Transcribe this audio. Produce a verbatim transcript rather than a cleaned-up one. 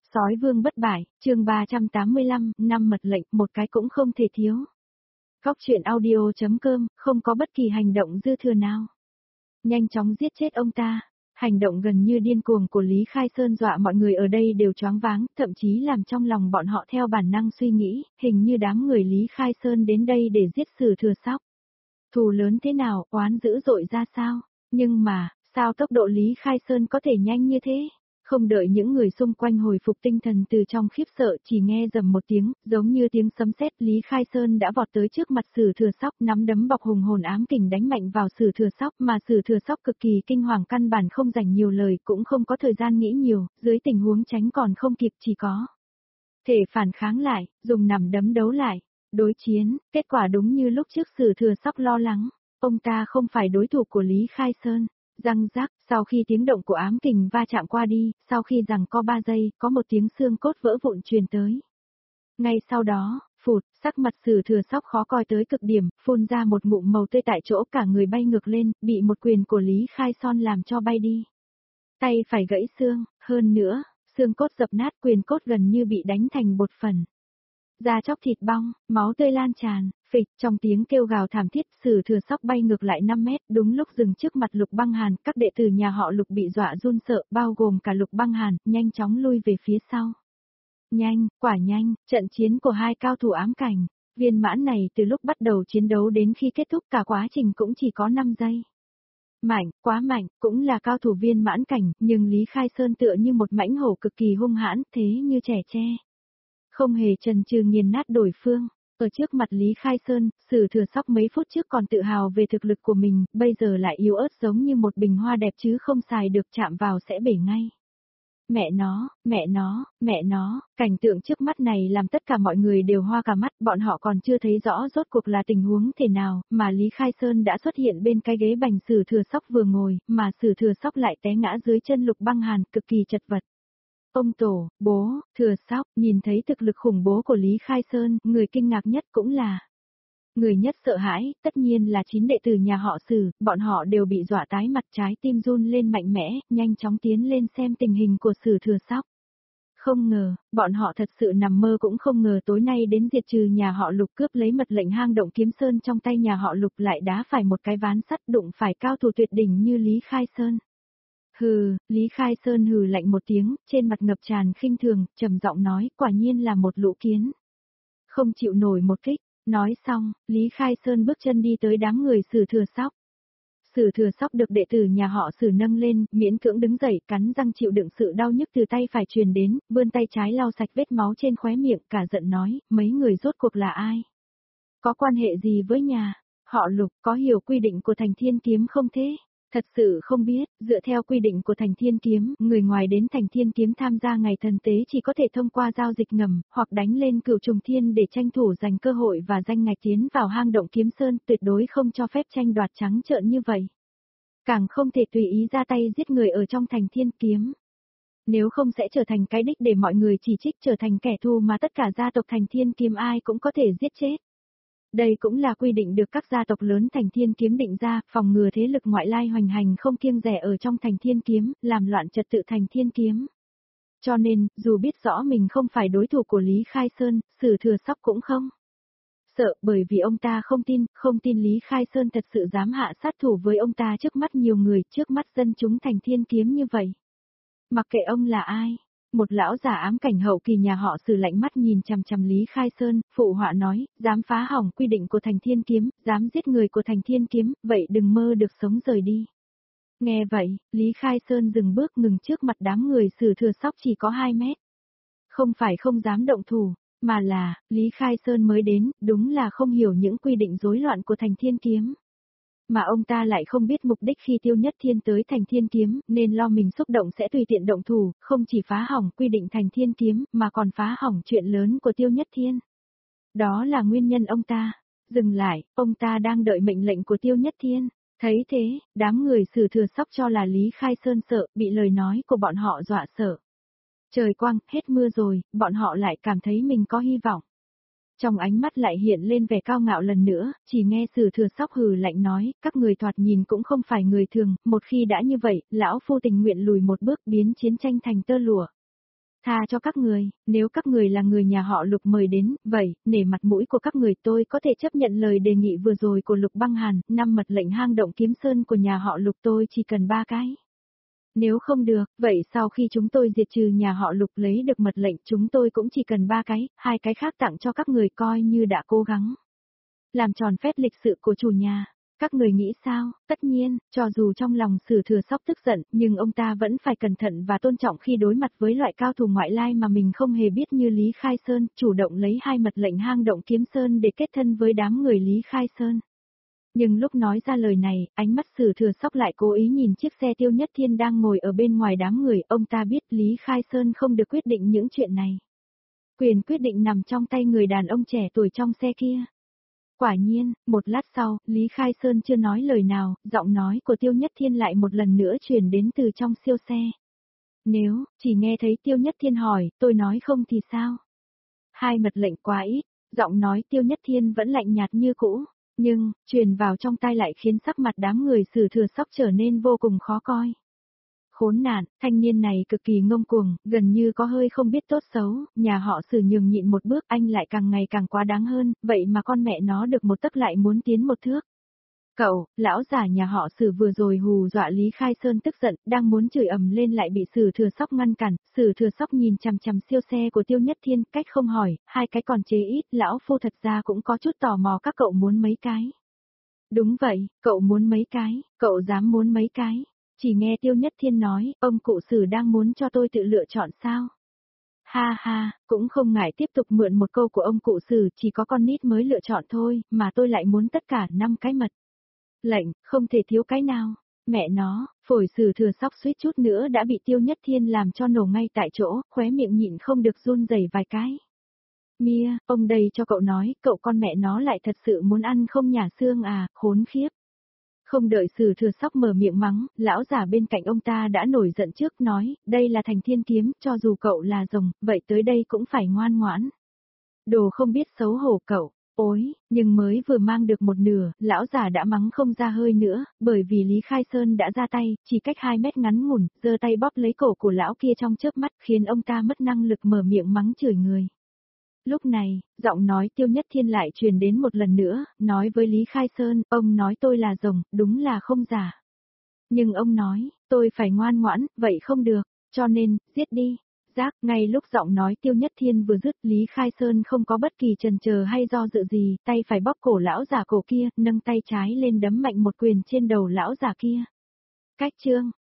Sói vương bất bại, chương ba trăm tám mươi lăm, năm mật lệnh, một cái cũng không thể thiếu. Góc truyện audio.com, không có bất kỳ hành động dư thừa nào. Nhanh chóng giết chết ông ta. Hành động gần như điên cuồng của Lý Khai Sơn dọa mọi người ở đây đều choáng váng, thậm chí làm trong lòng bọn họ theo bản năng suy nghĩ, hình như đám người Lý Khai Sơn đến đây để giết Sử Thừa Sóc. Thù lớn thế nào, oán dữ dội ra sao? Nhưng mà, sao tốc độ Lý Khai Sơn có thể nhanh như thế? Không đợi những người xung quanh hồi phục tinh thần từ trong khiếp sợ, chỉ nghe rầm một tiếng, giống như tiếng sấm sét, Lý Khai Sơn đã vọt tới trước mặt Sử Thừa Sóc, nắm đấm bọc hùng hồn ám kình đánh mạnh vào Sử Thừa Sóc, mà Sử Thừa Sóc cực kỳ kinh hoàng, căn bản không dành nhiều lời, cũng không có thời gian nghĩ nhiều, dưới tình huống tránh còn không kịp, chỉ có thể phản kháng lại, dùng nằm đấm đấu lại, đối chiến. Kết quả đúng như lúc trước Sử Thừa Sóc lo lắng, ông ta không phải đối thủ của Lý Khai Sơn. Răng rác, sau khi tiếng động của ám kình va chạm qua đi, sau khi giằng co ba giây, có một tiếng xương cốt vỡ vụn truyền tới. Ngay sau đó, phụt, sắc mặt Sử Thừa Sóc khó coi tới cực điểm, phun ra một ngụm màu tươi tại chỗ, cả người bay ngược lên, bị một quyền của Lý Khai Son làm cho bay đi. Tay phải gãy xương, hơn nữa, xương cốt dập nát, quyền cốt gần như bị đánh thành bột phấn. Da chóc thịt bong, máu tươi lan tràn, phịch, trong tiếng kêu gào thảm thiết, Sử Thừa Sóc bay ngược lại năm mét, đúng lúc dừng trước mặt Lục Băng Hàn, các đệ tử nhà họ Lục bị dọa run sợ, bao gồm cả Lục Băng Hàn, nhanh chóng lui về phía sau. Nhanh, quả nhanh, trận chiến của hai cao thủ ám cảnh, viên mãn này từ lúc bắt đầu chiến đấu đến khi kết thúc cả quá trình cũng chỉ có năm giây. Mạnh, quá mạnh, cũng là cao thủ viên mãn cảnh, nhưng Lý Khai Sơn tựa như một mãnh hổ cực kỳ hung hãn, thế như trẻ tre. Không hề chần chừ nghiền nát đối phương. Ở trước mặt Lý Khai Sơn, Sử Thừa Sóc mấy phút trước còn tự hào về thực lực của mình, bây giờ lại yếu ớt giống như một bình hoa đẹp chứ không xài được, chạm vào sẽ bể ngay. Mẹ nó, mẹ nó, mẹ nó, cảnh tượng trước mắt này làm tất cả mọi người đều hoa cả mắt, bọn họ còn chưa thấy rõ rốt cuộc là tình huống thế nào, mà Lý Khai Sơn đã xuất hiện bên cái ghế bành Sử Thừa Sóc vừa ngồi, mà Sử Thừa Sóc lại té ngã dưới chân Lục Băng Hàn, cực kỳ chật vật. Ông tổ, bố, Thừa Sóc, nhìn thấy thực lực khủng bố của Lý Khai Sơn, người kinh ngạc nhất cũng là người nhất sợ hãi, tất nhiên là chín đệ tử nhà họ Sử, bọn họ đều bị dọa tái mặt, trái tim run lên mạnh mẽ, nhanh chóng tiến lên xem tình hình của Sử Thừa Sóc. Không ngờ, bọn họ thật sự nằm mơ cũng không ngờ tối nay đến diệt trừ nhà họ Lục, cướp lấy mật lệnh hang động Kiếm Sơn trong tay nhà họ Lục, lại đá phải một cái ván sắt, đụng phải cao thủ tuyệt đỉnh như Lý Khai Sơn. Hừ, Lý Khai Sơn hừ lạnh một tiếng, trên mặt ngập tràn khinh thường, trầm giọng nói, quả nhiên là một lũ kiến. Không chịu nổi một kích, nói xong, Lý Khai Sơn bước chân đi tới đám người Sử Thừa Sóc. Sử Thừa Sóc được đệ tử nhà họ Sử nâng lên, miễn cưỡng đứng dậy, cắn răng chịu đựng sự đau nhức từ tay phải truyền đến, vươn tay trái lau sạch vết máu trên khóe miệng, cả giận nói, mấy người rốt cuộc là ai? Có quan hệ gì với nhà họ Lục, có hiểu quy định của Thành Thiên Kiếm không thế? Thật sự không biết, dựa theo quy định của Thành Thiên Kiếm, người ngoài đến Thành Thiên Kiếm tham gia ngày thần tế chỉ có thể thông qua giao dịch ngầm, hoặc đánh lên Cửu Trùng Thiên để tranh thủ giành cơ hội và danh ngạch tiến vào hang động Kiếm Sơn, tuyệt đối không cho phép tranh đoạt trắng trợn như vậy. Càng không thể tùy ý ra tay giết người ở trong Thành Thiên Kiếm. Nếu không sẽ trở thành cái đích để mọi người chỉ trích, trở thành kẻ thù mà tất cả gia tộc Thành Thiên Kiếm ai cũng có thể giết chết. Đây cũng là quy định được các gia tộc lớn Thành Thiên Kiếm định ra, phòng ngừa thế lực ngoại lai hoành hành không kiêng dè ở trong Thành Thiên Kiếm, làm loạn trật tự Thành Thiên Kiếm. Cho nên, dù biết rõ mình không phải đối thủ của Lý Khai Sơn, Sử Thừa Sóc cũng không sợ, bởi vì ông ta không tin, không tin Lý Khai Sơn thật sự dám hạ sát thủ với ông ta trước mắt nhiều người, trước mắt dân chúng Thành Thiên Kiếm như vậy. Mặc kệ ông là ai. Một lão giả ám cảnh hậu kỳ nhà họ Sử lạnh mắt nhìn chằm chằm Lý Khai Sơn, phụ họa nói, dám phá hỏng quy định của Thành Thiên Kiếm, dám giết người của Thành Thiên Kiếm, vậy đừng mơ được sống rời đi. Nghe vậy, Lý Khai Sơn dừng bước ngừng trước mặt đám người Sử Thừa Sóc chỉ có hai mét. Không phải không dám động thủ, mà là, Lý Khai Sơn mới đến, đúng là không hiểu những quy định rối loạn của Thành Thiên Kiếm. Mà ông ta lại không biết mục đích khi Tiêu Nhất Thiên tới Thành Thiên Kiếm, nên lo mình xúc động sẽ tùy tiện động thủ, không chỉ phá hỏng quy định Thành Thiên Kiếm, mà còn phá hỏng chuyện lớn của Tiêu Nhất Thiên. Đó là nguyên nhân ông ta. Dừng lại, ông ta đang đợi mệnh lệnh của Tiêu Nhất Thiên. Thấy thế, đám người Sử Thừa Sóc cho là Lý Khai Sơn sợ, bị lời nói của bọn họ dọa sợ. Trời quang, hết mưa rồi, bọn họ lại cảm thấy mình có hy vọng. Trong ánh mắt lại hiện lên vẻ cao ngạo lần nữa, chỉ nghe Sử Thừa Sóc hừ lạnh nói, các người thoạt nhìn cũng không phải người thường, một khi đã như vậy, lão phu tình nguyện lùi một bước biến chiến tranh thành tơ lụa. Tha cho các người, nếu các người là người nhà họ Lục mời đến, vậy, nể mặt mũi của các người tôi có thể chấp nhận lời đề nghị vừa rồi của Lục Băng Hàn, năm mật lệnh hang động kiếm sơn của nhà họ Lục tôi chỉ cần ba cái. Nếu không được, vậy sau khi chúng tôi diệt trừ nhà họ Lục lấy được mật lệnh chúng tôi cũng chỉ cần ba cái, hai cái khác tặng cho các người coi như đã cố gắng. Làm tròn phép lịch sự của chủ nhà. Các người nghĩ sao? Tất nhiên, cho dù trong lòng Sử Thừa Sóc tức giận, nhưng ông ta vẫn phải cẩn thận và tôn trọng khi đối mặt với loại cao thủ ngoại lai mà mình không hề biết như Lý Khai Sơn, chủ động lấy hai mật lệnh hang động kiếm sơn để kết thân với đám người Lý Khai Sơn. Nhưng lúc nói ra lời này, ánh mắt Sử Thừa Sóc lại cố ý nhìn chiếc xe Tiêu Nhất Thiên đang ngồi ở bên ngoài đám người, ông ta biết Lý Khai Sơn không được quyết định những chuyện này. Quyền quyết định nằm trong tay người đàn ông trẻ tuổi trong xe kia. Quả nhiên, một lát sau, Lý Khai Sơn chưa nói lời nào, giọng nói của Tiêu Nhất Thiên lại một lần nữa truyền đến từ trong siêu xe. Nếu, chỉ nghe thấy Tiêu Nhất Thiên hỏi, tôi nói không thì sao? Hai mật lệnh quá ít, giọng nói Tiêu Nhất Thiên vẫn lạnh nhạt như cũ, nhưng, truyền vào trong tai lại khiến sắc mặt đám người Sử Thừa Sóc trở nên vô cùng khó coi. Khốn nạn, thanh niên này cực kỳ ngông cuồng, gần như có hơi không biết tốt xấu, nhà họ Sử nhường nhịn một bước anh lại càng ngày càng quá đáng hơn, vậy mà con mẹ nó được một tấc lại muốn tiến một thước. Cậu, lão giả nhà họ Sử vừa rồi hù dọa Lý Khai Sơn tức giận, đang muốn chửi ầm lên lại bị Sử Thừa Sóc ngăn cản, Sử Thừa Sóc nhìn chằm chằm siêu xe của Tiêu Nhất Thiên, cách không hỏi, hai cái còn chế ít, lão phu thật ra cũng có chút tò mò các cậu muốn mấy cái. Đúng vậy, cậu muốn mấy cái, cậu dám muốn mấy cái. Chỉ nghe Tiêu Nhất Thiên nói, ông cụ Sử đang muốn cho tôi tự lựa chọn sao? Ha ha, cũng không ngại tiếp tục mượn một câu của ông cụ Sử, chỉ có con nít mới lựa chọn thôi, mà tôi lại muốn tất cả năm cái mật lệnh, không thể thiếu cái nào. Mẹ nó, phổi Sử Thừa Sóc suýt chút nữa đã bị Tiêu Nhất Thiên làm cho nổ ngay tại chỗ, khóe miệng nhịn không được run rẩy vài cái. Mia, ông đây cho cậu nói, cậu con mẹ nó lại thật sự muốn ăn không nhả xương à, khốn khiếp. Không đợi Sử Thừa Sóc mở miệng mắng, lão giả bên cạnh ông ta đã nổi giận trước nói, đây là Thành Thiên Kiếm, cho dù cậu là rồng, vậy tới đây cũng phải ngoan ngoãn. Đồ không biết xấu hổ cậu, ối, nhưng mới vừa mang được một nửa, lão giả đã mắng không ra hơi nữa, bởi vì Lý Khai Sơn đã ra tay, chỉ cách hai mét ngắn ngủn, giơ tay bóp lấy cổ của lão kia trong chớp mắt khiến ông ta mất năng lực mở miệng mắng chửi người. Lúc này, giọng nói Tiêu Nhất Thiên lại truyền đến một lần nữa, nói với Lý Khai Sơn, ông nói tôi là rồng, đúng là không giả. Nhưng ông nói, tôi phải ngoan ngoãn, vậy không được, cho nên, giết đi. Giác, ngay lúc giọng nói Tiêu Nhất Thiên vừa dứt, Lý Khai Sơn không có bất kỳ chần chờ hay do dự gì, tay phải bóp cổ lão giả cổ kia, nâng tay trái lên đấm mạnh một quyền trên đầu lão giả kia. Cách chương